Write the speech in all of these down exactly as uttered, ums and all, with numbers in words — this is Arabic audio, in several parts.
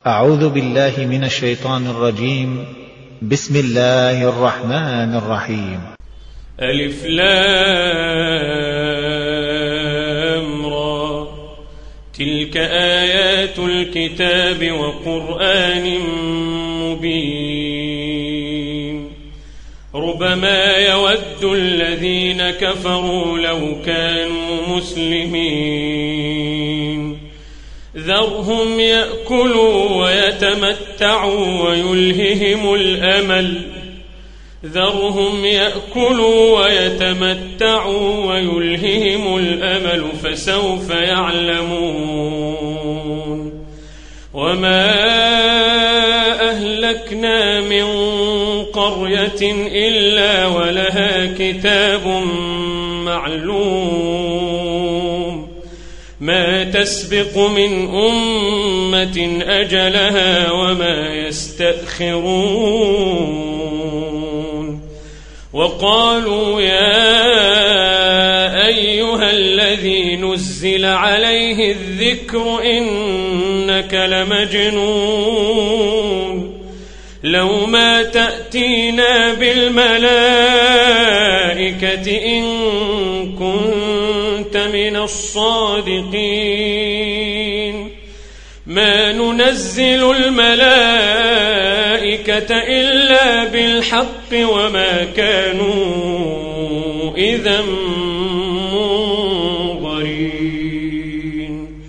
أعوذ بالله من الشيطان الرجيم. بسم الله الرحمن الرحيم. ألف لام را، تلك آيات الكتاب وقرآن مبين. ربما يود الذين كفروا لو كانوا مسلمين، ذرهم يأكلوا ويتمتعوا ويلههم الأمل ذرهم يأكلوا ويتمتعوا ويلههم الأمل فسوف يعلمون. وما أهلكنا من قرية إلا ولها كتاب معلوم، ما تسبق من أمة أجلها وما يستأخرون. وقالوا يا أيها الذي نزل عليه الذكر إنك لمجنون، لو ما تأتينا بالملائكة إن كنت من الصادقين. ما ننزل الملائكة إلا بالحق وما كانوا إذا منظرين.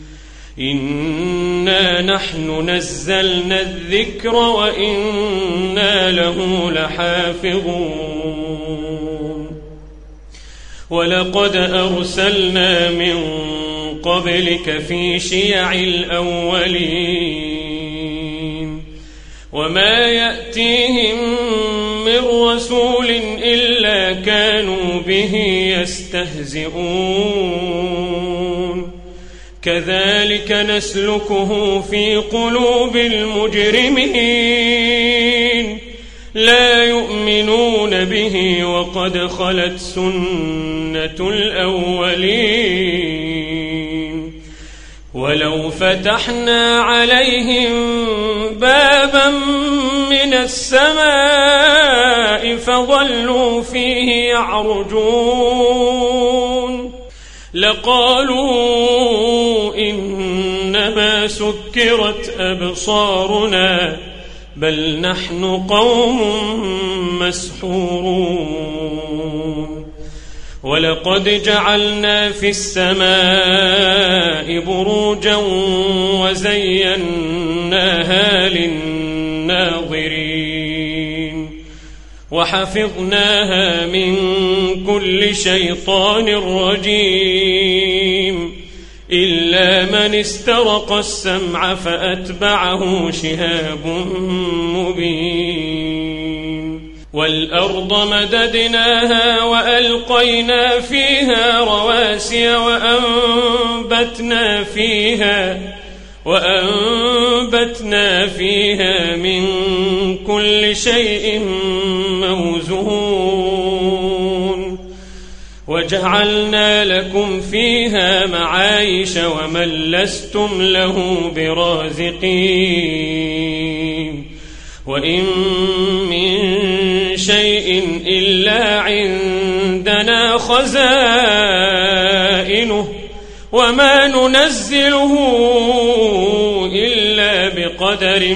إنا نحن نزلنا الذكر وإنا له لحافظون. ولقد أرسلنا من قبلك في شيع الأولين، وما يأتيهم من رسول إلا كانوا به يستهزئون. كذلك نسلكه في قلوب المجرمين، لا يؤمنون به وقد خلت سنة الأولين. ولو فتحنا عليهم بابا من السماء فظلوا فيه يعرجون لقالوا إنما سكرت أبصارنا بل نحن قوم مسحورون. ولقد جعلنا في السماء بروجا وزيناها للناظرين، وحفظناها من كل شيطان رجيم، إلا من استرق السمع فأتبعه شهاب مبين. والأرض مددناها وألقينا فيها رواسي وأنبتنا فيها وأنبتنا فيها من كل شيء موزون. وجعلنا لكم فيها معايش ومن لستم له برازقين. وإن من شيء إلا عندنا خزائنه وما ننزله إلا بقدر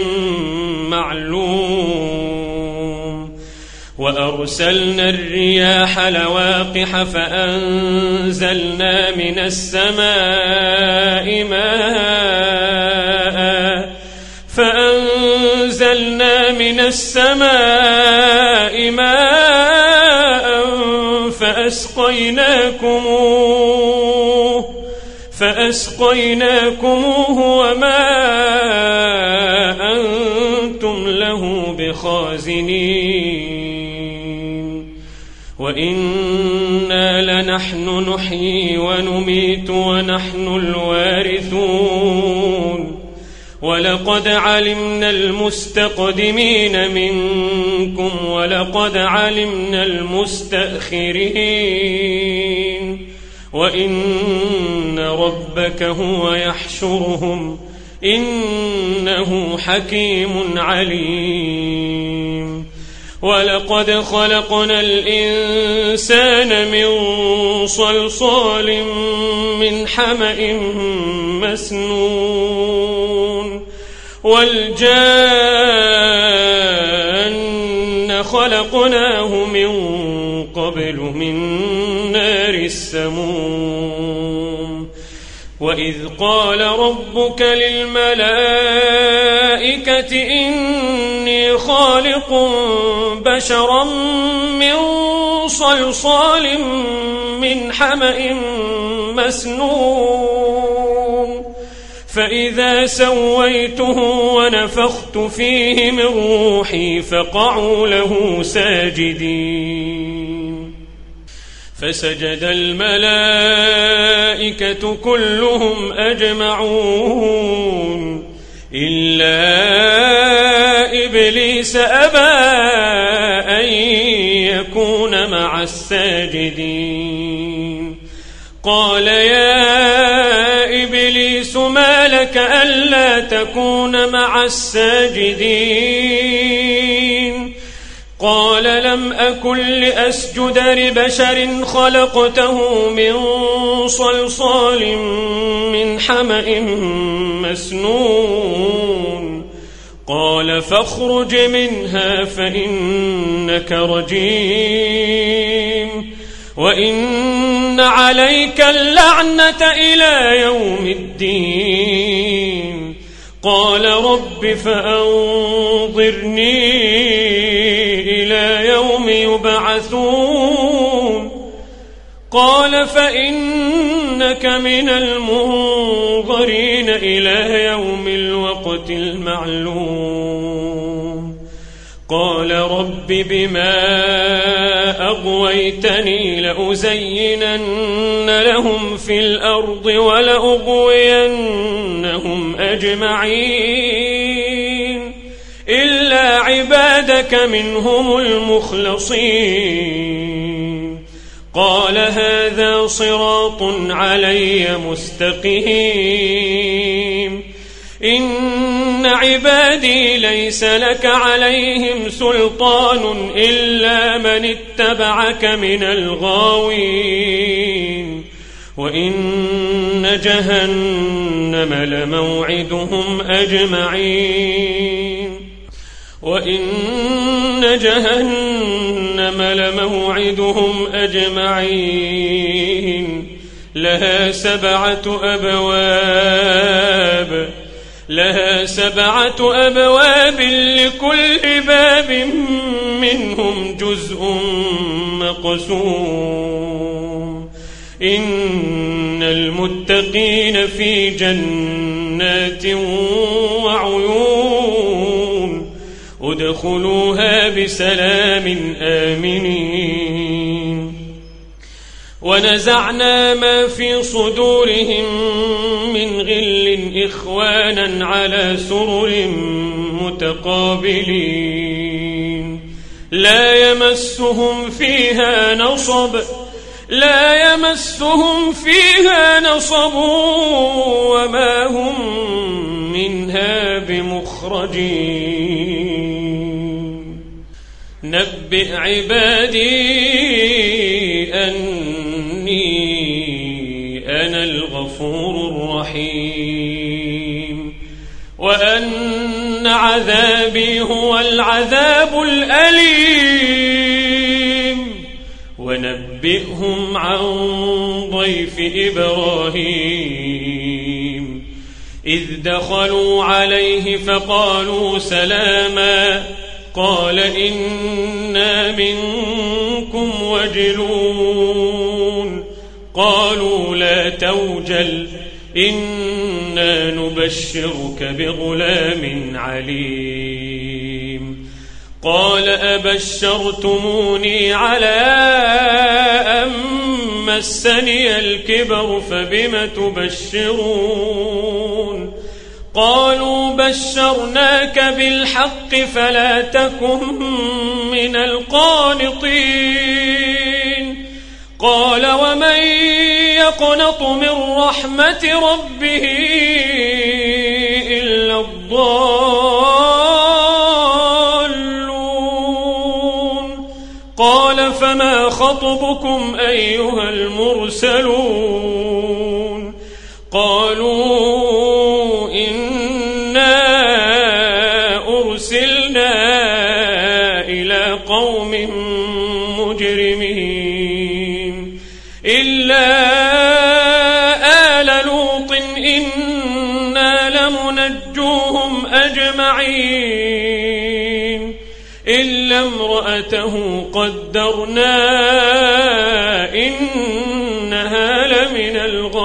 معلوم. وأرسلنا الرياح لواقح فأنزلنا من السماء ماء فأنزلنا من السماء ماء فأسقيناكموه فأسقيناكموه وما أنتم له بخازنين. وإنا لنحن نحيي ونميت ونحن الوارثون. ولقد علمنا المستقدمين منكم ولقد علمنا المستأخرين. وإن ربك هو يحشرهم إنه حكيم عليم. ولقد خلقنا الإنسان من صلصال من حمأ مسنون والجان خلقناه من قبل من نار السموم. وإذ قال ربك للملائكة إني خالق بشرا من صلصال من حمأ مسنون فإذا سويته ونفخت فيه من روحي فقعوا له ساجدين. فسجد الملائكة كلهم أجمعون إلا إبليس أبى أن يكون مع الساجدين. قال يا إبليس ما لك ألا تكون مع الساجدين؟ قال لم أكن لأسجد لبشر خلقته من صلصال من حمأ مسنون. قال فاخرج منها فإنك رجيم وإن عليك اللعنة إلى يوم الدين. قال رب فأنظرني إلى يوم يبعثون. قال فإنك من المنظرين إلى يوم الوقت المعلوم. قال رب بما أغويتني لأزينن لهم في الأرض ولأغوينهم أجمعين إلا عبادك منهم المخلصين. قال هذا صراط علي مستقيم. إن عبادي ليس لك عليهم سلطان إلا من اتبعك من الغاوين. وإن جهنم لموعدهم أجمعين وإن جهنم لموعدهم أجمعين لها سبعة أبواب لها سبعة أبواب لكل باب منهم جزء مقسوم. إن المتقين في جنات وعيون ادخلوها بسلام آمنين. ونزعنا ما في صدورهم من غل إخوانا على سرر متقابلين لا يمسهم فيها نصب لا يمسهم فيها نصب وما هم منها بمخرجين. نبئ عبادي أني أنا الغفور الرحيم وأن عذابي هو العذاب الأليم. ونبئهم عن ضيف إبراهيم إذ دخلوا عليه فقالوا سلاما قال إنا منكم وجلون. قالوا لا توجل إنا نبشرك بغلام عليم. قال أبشرتموني على أن مسني الكبر فبم تبشرون؟ قالوا بشرناك بالحق فلا تكن من القانطين. قال ومن يقنط من رحمة ربه الضالون قال فما خطبكم أيها المرسلون قالوا إنا أرسلنا إلى قوم مجرمين إلا آل لوط إنا لمنجوهم أجمعين إلا امرأته قدرنا إنها لمن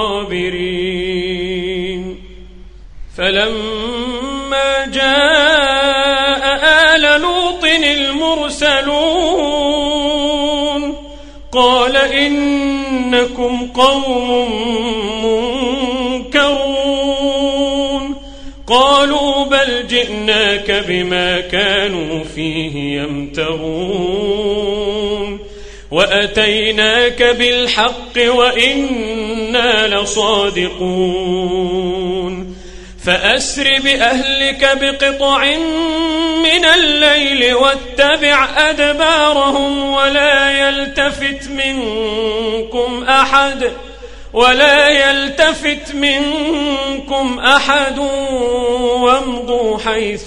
الغابرين فلما جاء آل لوط المرسلون قال إنكم قوم منكرون قالوا بل جئناك بما كانوا فيه يمترون وأتيناك بالحق وإنا لصادقون فأسر بأهلك بقطع من الليل واتبع أدبارهم ولا يلتفت منكم أحد ولا يلتفت منكم أحد وامضوا حيث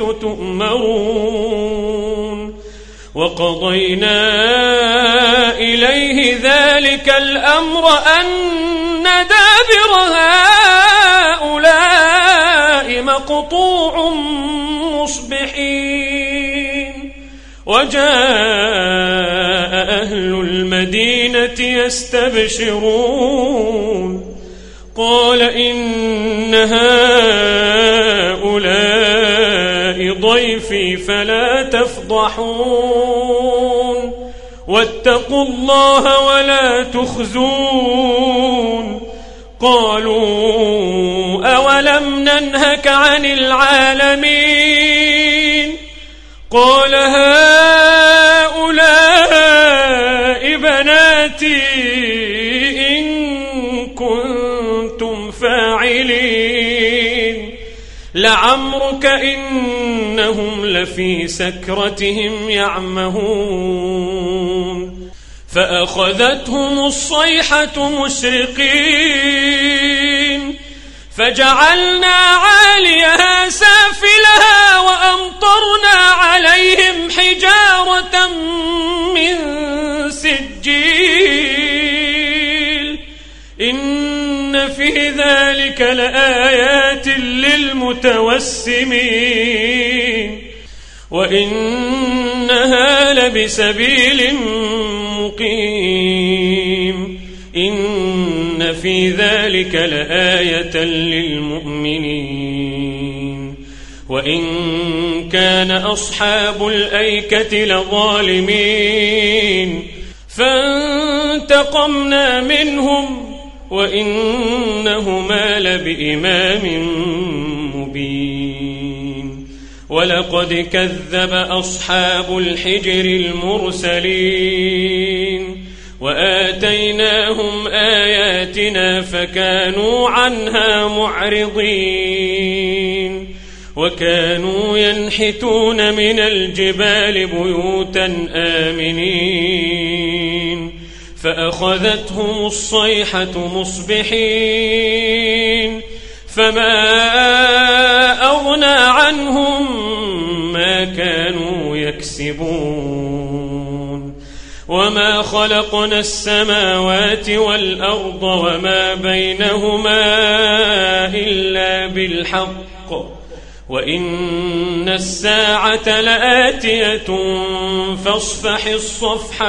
تؤمرون وقضينا إليه ذلك الأمر أن دابر هؤلاء مقطوع مصبحين وجاء أهل المدينة يستبشرون قال إن هؤلاء ضيفي فلا تفضحون واتقوا الله ولا تخزون قالوا أولم ننهك عن العالمين قال هؤلاء بناتي إن كنتم فاعلين لعمرك إنهم لفي سكرتهم يعمهون فأخذتهم الصيحة مشرقين فجعلنا عاليها سافلها وأمطرنا عليهم حجارة من سجيل إن في ذلك لآيات للمتوسمين وإنها لبسبيل مقيم إن في ذلك لآية للمؤمنين وإن كان أصحاب الأيكة لظالمين فانتقمنا منهم وإنهما لبإمام مبين ولقد كذب أصحاب الحجر المرسلين وآتيناهم آياتنا فكانوا عنها معرضين وكانوا ينحتون من الجبال بيوتا آمنين فأخذتهم الصيحة مصبحين فما أغنى عنهم ما كانوا يكسبون وما خلقنا السماوات والأرض وما بينهما إلا بالحق وإن الساعة لآتية فاصفح الصفح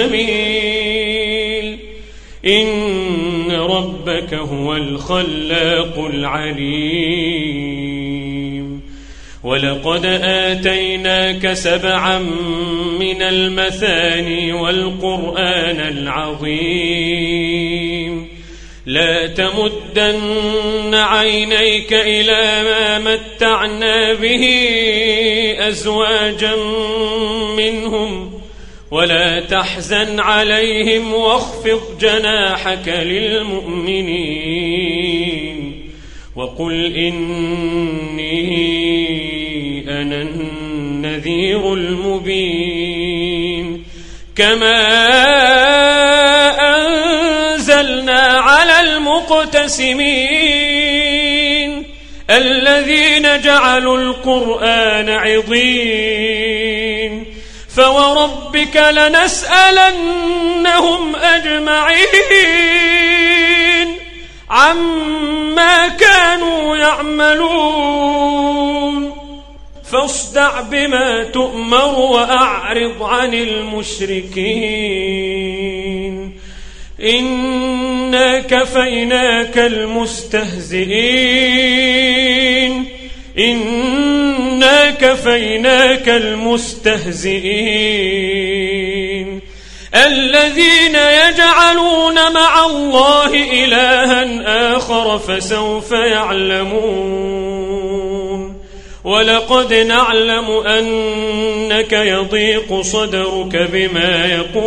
الجميل إن ربك هو الخلاق العليم ولقد آتيناك سبعا من المثاني والقرآن العظيم لا تمدن عينيك إلى ما متعنا به أزواجا منهم ولا تحزن عليهم واخفض جناحك للمؤمنين وقل إني أنا النذير المبين كما أنزلنا على المقتسمين الذين جعلوا القرآن عضين فوربك لنسألنهم أجمعين عما كانوا يعملون فاصدع بما تؤمر وأعرض عن المشركين إنا كفيناك المستهزئين إنا كفيناك المستهزئين الذين يجعلون مع الله إلها آخر فسوف يعلمون ولقد نعلم أنك يضيق صدرك بما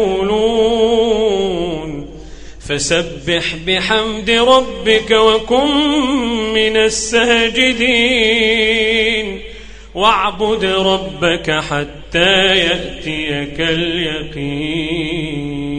يقولون فسبح بحمد ربك وكن من الساجدين واعبد ربك حتى يأتيك اليقين.